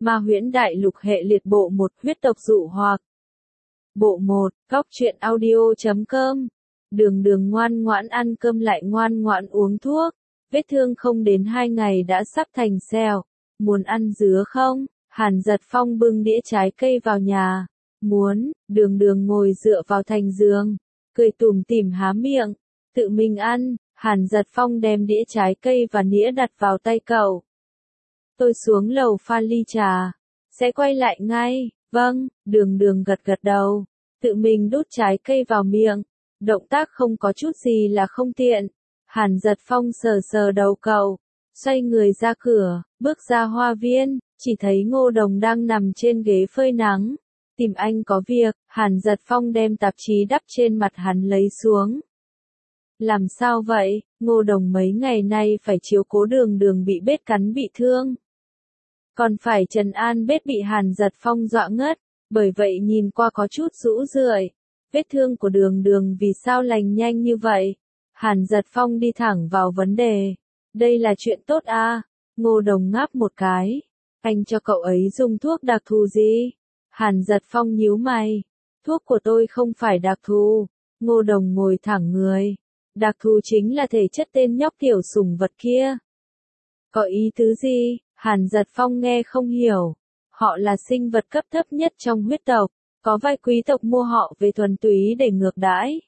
Ma huyễn đại lục hệ liệt bộ 1 huyết tộc dụ hoặc. Bộ 1, góc truyện audio.com. Đường Đường ngoan ngoãn ăn cơm lại ngoan ngoãn uống thuốc. Vết thương không đến 2 ngày đã sắp thành sẹo. Muốn ăn dứa không? Hàn Dật Phong bưng đĩa trái cây vào nhà. Muốn. Đường Đường ngồi dựa vào thành giường, cười tủm tỉm há miệng. Tự mình ăn. Hàn Dật Phong đem đĩa trái cây và nĩa đặt vào tay cậu. Tôi xuống lầu pha ly trà. Sẽ quay lại ngay. Vâng. Đường Đường gật gật đầu. Tự mình đút trái cây vào miệng. Động tác không có chút gì là không tiện. Hàn Dật Phong sờ sờ đầu cậu. Xoay người ra cửa, bước ra hoa viên, chỉ thấy Ngô Đồng đang nằm trên ghế phơi nắng. Tìm anh có việc. Hàn Dật Phong đem tạp chí đắp trên mặt hắn lấy xuống. Làm sao vậy? Ngô Đồng mấy ngày nay phải chiếu cố Đường Đường bị bết cắn bị thương. Còn phải trấn an bết bị Hàn Dật Phong dọa ngất, bởi vậy nhìn qua có chút rũ rượi. Vết thương của Đường Đường vì sao lành nhanh như vậy? Hàn Dật Phong đi thẳng vào vấn đề. Đây là chuyện tốt à? Ngô Đồng ngáp một cái. Anh cho cậu ấy dùng thuốc đặc thù gì? Hàn Dật Phong nhíu mày. Thuốc của tôi không phải đặc thù. Ngô Đồng ngồi thẳng người. Đặc thù chính là thể chất tên nhóc tiểu sủng vật kia. Có ý tứ gì? Hàn Dật Phong nghe không hiểu. Họ là sinh vật cấp thấp nhất trong huyết tộc. Có vài quý tộc mua họ về thuần túy để ngược đãi.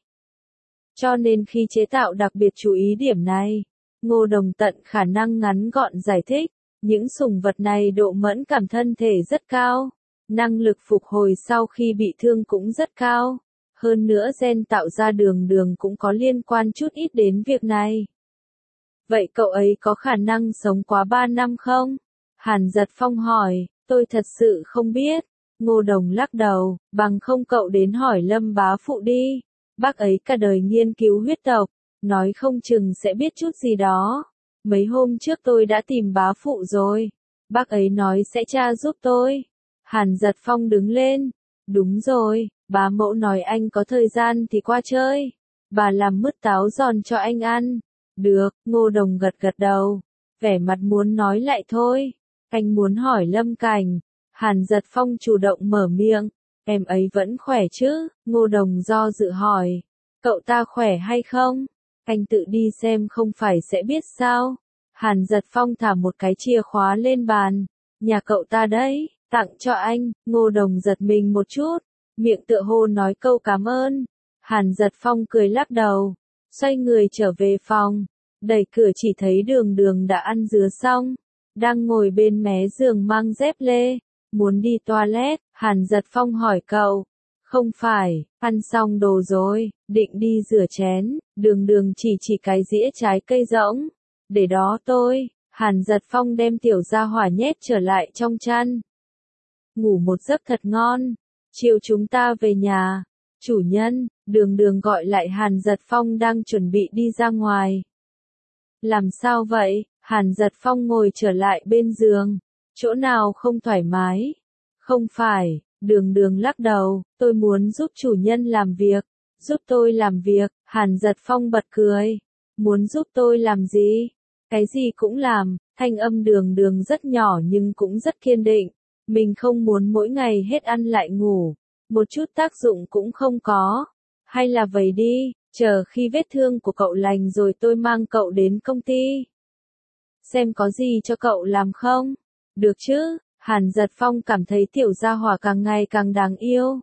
Cho nên khi chế tạo đặc biệt chú ý điểm này. Ngô Đồng tận khả năng ngắn gọn giải thích. Những sủng vật này độ mẫn cảm thân thể rất cao. Năng lực phục hồi sau khi bị thương cũng rất cao. Hơn nữa gen tạo ra Đường Đường cũng có liên quan chút ít đến việc này. Vậy cậu ấy có khả năng sống quá 3 năm không? Hàn Dật Phong hỏi. Tôi thật sự không biết. Ngô Đồng lắc đầu. Bằng không cậu đến hỏi Lâm bá phụ đi. Bác ấy cả đời nghiên cứu huyết tộc. Nói không chừng sẽ biết chút gì đó. Mấy hôm trước tôi đã tìm bá phụ rồi. Bác ấy nói sẽ tra giúp tôi. Hàn Dật Phong đứng lên. Đúng rồi, bá mẫu nói anh có thời gian thì qua chơi. Bà làm mứt táo giòn cho anh ăn. Được. Ngô Đồng gật gật đầu. Vẻ mặt muốn nói lại thôi. Anh muốn hỏi Lâm Cảnh. Hàn Dật Phong chủ động mở miệng. Em ấy vẫn khỏe chứ? Ngô Đồng do dự hỏi. Cậu ta khỏe hay không? Anh tự đi xem không phải sẽ biết sao? Hàn Dật Phong thả một cái chìa khóa lên bàn. Nhà cậu ta đấy, tặng cho anh. Ngô Đồng giật mình một chút. Miệng tựa hồ nói câu cảm ơn. Hàn Dật Phong cười lắc đầu. Xoay người trở về phòng. Đẩy cửa chỉ thấy Đường Đường đã ăn dứa xong. Đang ngồi bên mé giường mang dép lê. Muốn đi toilet. Hàn Dật Phong hỏi cậu. Không phải, ăn xong đồ rồi, định đi rửa chén. Đường Đường chỉ cái dĩa trái cây rỗng. Để đó tôi. Hàn Dật Phong đem tiểu gia hỏa nhét trở lại trong chăn. Ngủ một giấc thật ngon. Chiều chúng ta về nhà. Chủ nhân. Đường Đường gọi lại Hàn Dật Phong đang chuẩn bị đi ra ngoài. Làm sao vậy? Hàn Dật Phong ngồi trở lại bên giường. Chỗ nào không thoải mái? Không phải. Đường Đường lắc đầu. Tôi muốn giúp chủ nhân làm việc. Giúp tôi làm việc. Hàn Dật Phong bật cười. Muốn giúp tôi làm gì? Cái gì cũng làm. Thanh âm Đường Đường rất nhỏ nhưng cũng rất kiên định. Mình không muốn mỗi ngày hết ăn lại ngủ. Một chút tác dụng cũng không có. Hay là vậy đi. Chờ khi vết thương của cậu lành rồi tôi mang cậu đến công ty. Xem có gì cho cậu làm không? Được chứ? Hàn Dật Phong cảm thấy tiểu gia hỏa càng ngày càng đáng yêu.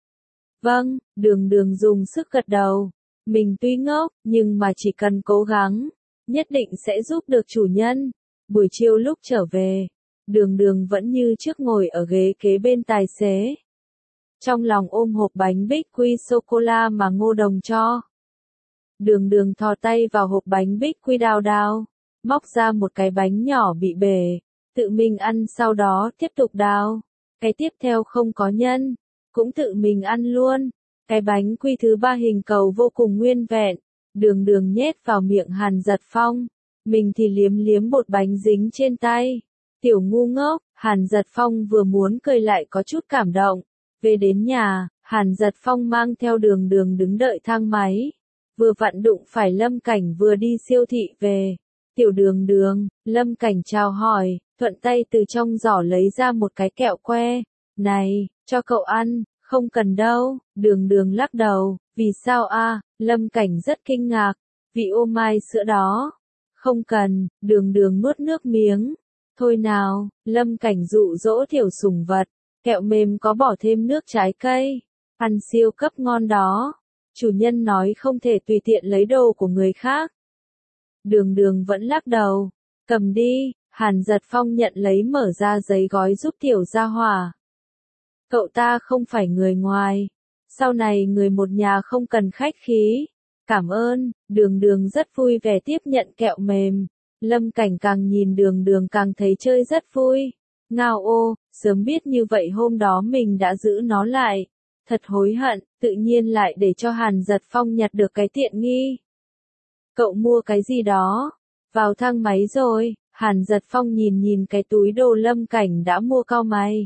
Vâng. Đường Đường dùng sức gật đầu. Mình tuy ngốc, nhưng mà chỉ cần cố gắng, nhất định sẽ giúp được chủ nhân. Buổi chiều lúc trở về, Đường Đường vẫn như trước ngồi ở ghế kế bên tài xế. Trong lòng ôm hộp bánh Bích Quy sô-cô-la mà Ngô Đồng cho. Đường Đường thò tay vào hộp bánh Bích Quy đào đào, móc ra một cái bánh nhỏ bị bể, tự mình ăn sau đó tiếp tục đào. Cái tiếp theo không có nhân, cũng tự mình ăn luôn. Cái bánh quy thứ 3 hình cầu vô cùng nguyên vẹn. Đường Đường nhét vào miệng Hàn Dật Phong. Mình thì liếm liếm bột bánh dính trên tay. Tiểu ngu ngốc. Hàn Dật Phong vừa muốn cười lại có chút cảm động. Về đến nhà, Hàn Dật Phong mang theo Đường Đường đứng đợi thang máy. Vừa vặn đụng phải Lâm Cảnh vừa đi siêu thị về. Tiểu Đường Đường. Lâm Cảnh chào hỏi. thuận tay từ trong giỏ lấy ra một cái kẹo que. Này, cho cậu ăn, không cần đâu, Đường Đường lắc đầu, vì sao a? Lâm Cảnh rất kinh ngạc, vị ô mai sữa đó. Không cần, Đường Đường nuốt nước miếng. Thôi nào, Lâm Cảnh dụ dỗ tiểu sủng vật, kẹo mềm có bỏ thêm nước trái cây, ăn siêu cấp ngon đó. Chủ nhân nói không thể tùy tiện lấy đồ của người khác. Đường Đường vẫn lắc đầu, cầm đi. Hàn Giật Phong nhận lấy mở ra giấy gói giúp tiểu gia hỏa. Cậu ta không phải người ngoài, sau này người một nhà không cần khách khí. Cảm ơn, Đường Đường rất vui vẻ tiếp nhận kẹo mềm. Lâm Cảnh càng nhìn Đường Đường càng thấy chơi rất vui. Ngao ô, sớm biết như vậy hôm đó mình đã giữ nó lại. Thật hối hận, tự nhiên lại để cho Hàn Giật Phong nhặt được cái tiện nghi. Cậu mua cái gì đó? Vào thang máy rồi. Hàn Giật Phong nhìn cái túi đồ Lâm Cảnh đã mua, cau mày.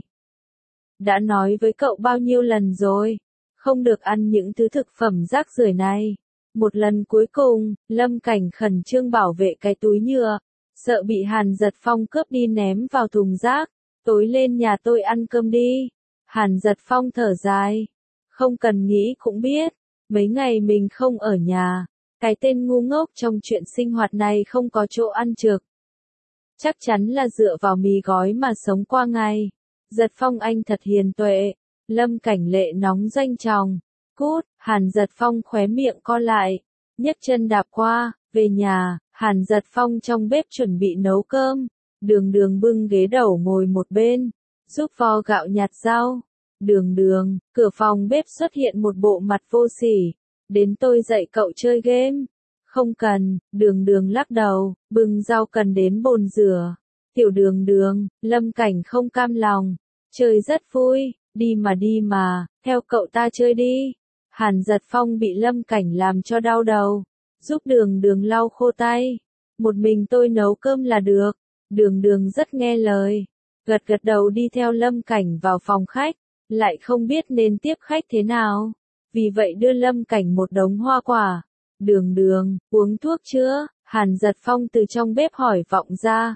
Đã nói với cậu bao nhiêu lần rồi, không được ăn những thứ thực phẩm rác rưởi này. Một lần cuối cùng, Lâm Cảnh khẩn trương bảo vệ cái túi nhựa, sợ bị Hàn Giật Phong cướp đi ném vào thùng rác. Tối lên nhà tôi ăn cơm đi. Hàn Giật Phong thở dài. Không cần nghĩ cũng biết, mấy ngày mình không ở nhà, cái tên ngu ngốc trong chuyện sinh hoạt này không có chỗ ăn trực. Chắc chắn là dựa vào mì gói mà sống qua ngày. Giật Phong anh thật hiền tuệ. Lâm Cảnh lệ nóng doanh tròng. Cút, Hàn Giật Phong khóe miệng co lại, nhấc chân đạp qua, về nhà. Hàn Giật Phong trong bếp chuẩn bị nấu cơm. Đường Đường bưng ghế đầu ngồi một bên, giúp vo gạo nhặt rau. Đường Đường, cửa phòng bếp xuất hiện một bộ mặt vô sỉ. Đến tôi dạy cậu chơi game. Không cần, Đường Đường lắc đầu, bưng rau cần đến bồn rửa. Tiểu Đường Đường, Lâm Cảnh không cam lòng. Chơi rất vui, đi mà, theo cậu ta chơi đi. Hàn Giật Phong bị Lâm Cảnh làm cho đau đầu, giúp Đường Đường lau khô tay. Một mình tôi nấu cơm là được. Đường Đường rất nghe lời, gật đầu đi theo Lâm Cảnh vào phòng khách, lại không biết nên tiếp khách thế nào. Vì vậy đưa Lâm Cảnh một đống hoa quả. Đường Đường, uống thuốc chưa? Hàn Giật Phong từ trong bếp hỏi vọng ra.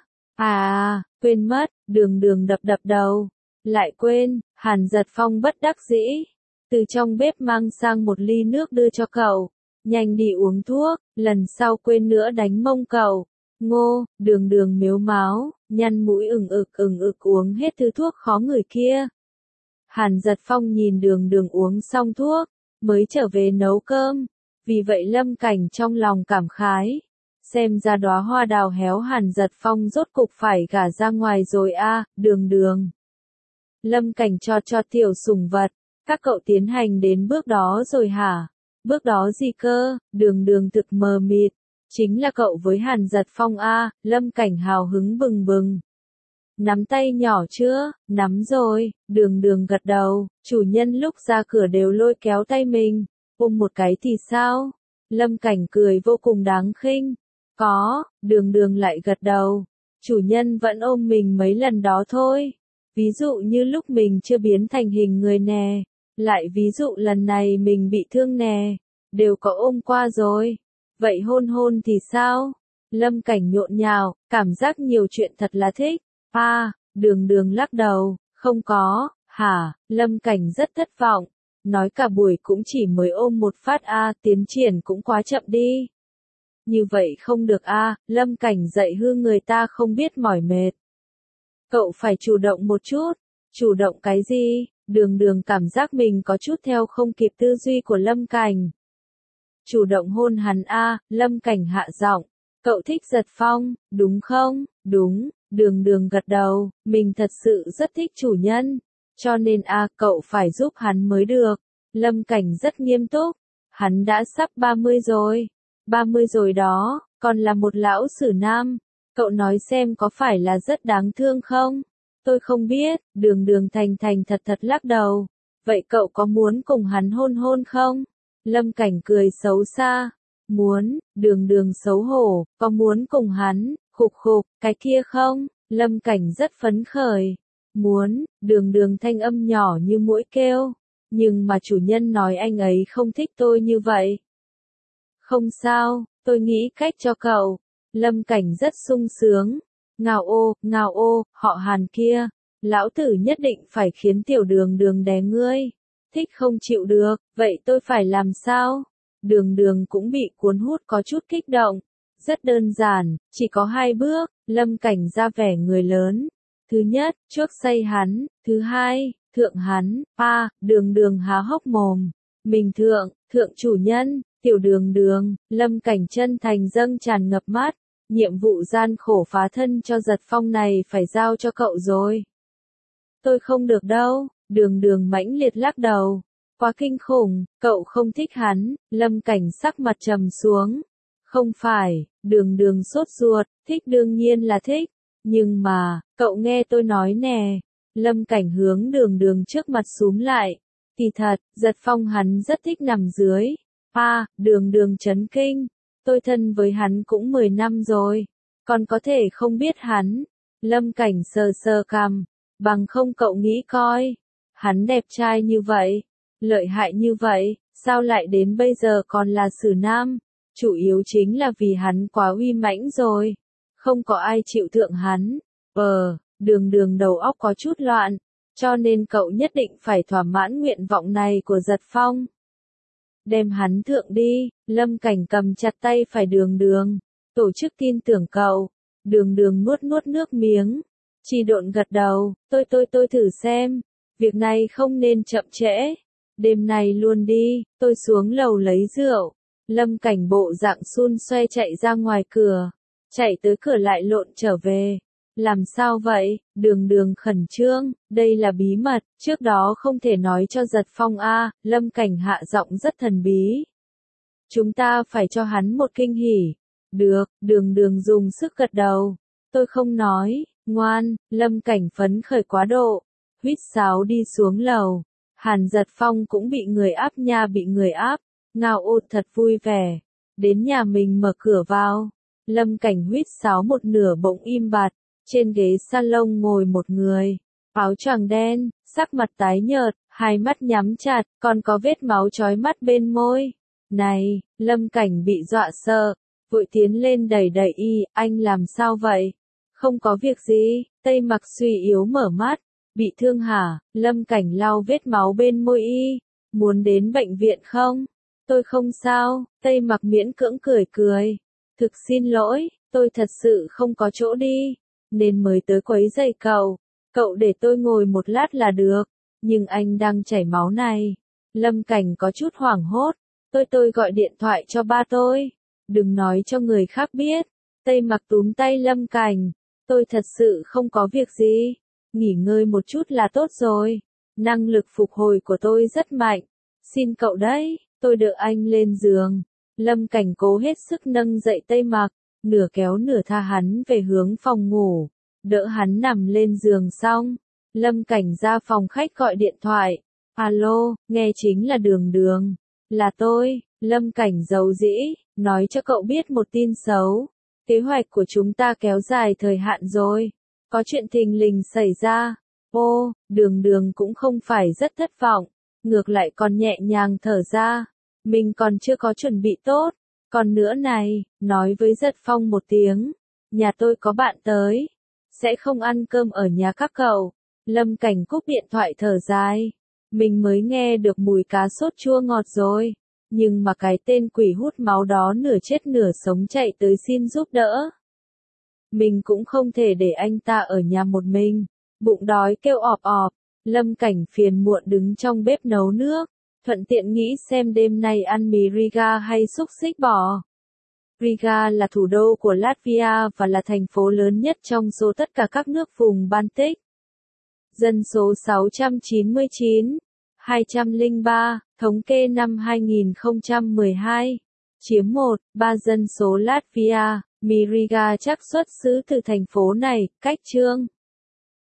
Quên mất, Đường Đường đập đầu. Lại quên, Hàn Giật Phong bất đắc dĩ. Từ trong bếp mang sang một ly nước đưa cho cậu. Nhanh đi uống thuốc, lần sau quên nữa đánh mông cậu. Ngô, Đường Đường mếu máo, nhăn mũi ửng ực uống hết thứ thuốc khó ngửi kia. Hàn Giật Phong nhìn Đường Đường uống xong thuốc, mới trở về nấu cơm. Vì vậy Lâm Cảnh trong lòng cảm khái. Xem ra đóa hoa đào héo Hàn Giật Phong rốt cục phải gả ra ngoài rồi Đường Đường. Lâm Cảnh cho tiểu sủng vật. Các cậu tiến hành đến bước đó rồi hả? Bước đó gì cơ? Đường Đường thực mờ mịt. Chính là cậu với Hàn Giật Phong Lâm Cảnh hào hứng bừng bừng. Nắm tay nhỏ chưa? Nắm rồi. Đường Đường gật đầu. Chủ nhân lúc ra cửa đều lôi kéo tay mình. Ôm một cái thì sao? Lâm Cảnh cười vô cùng đáng khinh. Có, Đường Đường lại gật đầu. Chủ nhân vẫn ôm mình mấy lần đó thôi. Ví dụ như lúc mình chưa biến thành hình người nè. Lại ví dụ lần này mình bị thương nè. Đều có ôm qua rồi. Vậy hôn thì sao? Lâm Cảnh nhộn nhào, cảm giác nhiều chuyện thật là thích. Đường Đường lắc đầu, không có. Hả? Lâm Cảnh rất thất vọng. Nói cả buổi cũng chỉ mới ôm một phát tiến triển cũng quá chậm đi. Như vậy không được Lâm Cảnh dạy hư người ta không biết mỏi mệt. Cậu phải chủ động một chút. Chủ động cái gì? Đường Đường cảm giác mình có chút theo không kịp tư duy của Lâm Cảnh. Chủ động hôn hắn Lâm Cảnh hạ giọng. Cậu thích Giật Phong, đúng không? Đúng, Đường Đường gật đầu, mình thật sự rất thích chủ nhân. Cho nên cậu phải giúp hắn mới được. Lâm Cảnh rất nghiêm túc. Hắn đã sắp 30 rồi. 30 rồi đó, còn là một lão sử nam. Cậu nói xem có phải là rất đáng thương không? Tôi không biết, Đường Đường thành thật lắc đầu. Vậy cậu có muốn cùng hắn hôn không? Lâm Cảnh cười xấu xa. Muốn, Đường Đường xấu hổ, có muốn cùng hắn, khục, cái kia không? Lâm Cảnh rất phấn khởi. Muốn, Đường Đường thanh âm nhỏ như muỗi kêu. Nhưng mà chủ nhân nói anh ấy không thích tôi như vậy. Không sao, tôi nghĩ cách cho cậu. Lâm Cảnh rất sung sướng. ngao ô, họ Hàn kia, lão tử nhất định phải khiến tiểu đường đường đè ngươi. Thích không chịu được, vậy tôi phải làm sao? Đường đường cũng bị cuốn hút có chút kích động. Rất đơn giản, chỉ có 2 bước, Lâm Cảnh ra vẻ người lớn. Thứ nhất, chuốc say hắn, thứ hai, thượng hắn, đường đường há hốc mồm. Mình thượng chủ nhân, tiểu đường đường, Lâm Cảnh chân thành dâng tràn ngập mắt. Nhiệm vụ gian khổ phá thân cho Giật Phong này phải giao cho cậu rồi. Tôi không được đâu, đường đường mãnh liệt lắc đầu. Quá kinh khủng, cậu không thích hắn, Lâm Cảnh sắc mặt trầm xuống. Không phải, đường đường sốt ruột, thích đương nhiên là thích. Nhưng mà, cậu nghe tôi nói nè. Lâm Cảnh hướng đường đường trước mặt xúm lại. Kỳ thật, Giật Phong hắn rất thích nằm dưới. Đường đường chấn kinh. Tôi thân với hắn cũng 10 năm rồi. Còn có thể không biết hắn. Lâm Cảnh sờ sờ cằm. Bằng không cậu nghĩ coi. Hắn đẹp trai như vậy. Lợi hại như vậy. Sao lại đến bây giờ còn là xử nam? Chủ yếu chính là vì hắn quá uy mãnh rồi. Không có ai chịu thượng hắn. Đường đường đầu óc có chút loạn. Cho nên cậu nhất định phải thỏa mãn nguyện vọng này của Giật Phong. Đem hắn thượng đi, Lâm Cảnh cầm chặt tay phải đường đường. Tổ chức tin tưởng cậu. Đường đường nuốt nước miếng. Chỉ độn gật đầu, tôi thử xem. Việc này không nên chậm trễ. Đêm nay luôn đi, tôi xuống lầu lấy rượu. Lâm Cảnh bộ dạng xun xoe chạy ra ngoài cửa. Chạy tới cửa lại lộn trở về. Làm sao vậy? Đường đường khẩn trương, đây là bí mật, trước đó không thể nói cho Giật Phong Lâm Cảnh hạ giọng rất thần bí. Chúng ta phải cho hắn một kinh hỉ. Được, đường đường dùng sức gật đầu. Tôi không nói, ngoan, Lâm Cảnh phấn khởi quá độ. Huýt sáo đi xuống lầu. Hàn Giật Phong cũng bị người áp bị người áp. Ngao ô thật vui vẻ. Đến nhà mình mở cửa vào. Lâm Cảnh huýt sáo một nửa bỗng im bặt. Trên ghế salon ngồi một người. Áo choàng đen, sắc mặt tái nhợt, hai mắt nhắm chặt, còn có vết máu chói mắt bên môi. Này, Lâm Cảnh bị dọa sợ. Vội tiến lên đẩy anh làm sao vậy? Không có việc gì, Tây Mặc suy yếu mở mắt. Bị thương hả? Lâm Cảnh lau vết máu bên môi Muốn đến bệnh viện không? Tôi không sao, Tây Mặc miễn cưỡng cười. Thực xin lỗi, tôi thật sự không có chỗ đi, nên mới tới quấy rầy cậu. Cậu để tôi ngồi một lát là được, nhưng anh đang chảy máu này. Lâm Cảnh có chút hoảng hốt. Tôi gọi điện thoại cho ba tôi. Đừng nói cho người khác biết. Tây Mặc túm tay Lâm Cảnh. Tôi thật sự không có việc gì. Nghỉ ngơi một chút là tốt rồi. Năng lực phục hồi của tôi rất mạnh. Xin cậu đấy, tôi đỡ anh lên giường. Lâm Cảnh cố hết sức nâng dậy Tây Mặc, nửa kéo nửa tha hắn về hướng phòng ngủ. Đỡ hắn nằm lên giường xong. Lâm Cảnh ra phòng khách gọi điện thoại. Alo, nghe chính là đường đường. Là tôi, Lâm Cảnh giấu dĩ, nói cho cậu biết một tin xấu. Kế hoạch của chúng ta kéo dài thời hạn rồi. Có chuyện thình lình xảy ra. Đường đường cũng không phải rất thất vọng. Ngược lại còn nhẹ nhàng thở ra. Mình còn chưa có chuẩn bị tốt. Còn nữa này, nói với Giật Phong một tiếng. Nhà tôi có bạn tới. Sẽ không ăn cơm ở nhà các cậu. Lâm Cảnh cúp điện thoại thở dài. Mình mới nghe được mùi cá sốt chua ngọt rồi. Nhưng mà cái tên quỷ hút máu đó nửa chết nửa sống chạy tới xin giúp đỡ. Mình cũng không thể để anh ta ở nhà một mình. Bụng đói kêu ọp ọp. Lâm Cảnh phiền muộn đứng trong bếp nấu nước. Thuận tiện nghĩ xem đêm nay ăn mì Riga hay xúc xích bò. Riga là thủ đô của Latvia và là thành phố lớn nhất trong số tất cả các nước vùng Baltic. Dân số 699, 203, thống kê năm 2012. Chiếm 1/3 dân số Latvia, mì Riga chắc xuất xứ từ thành phố này, cách Chương.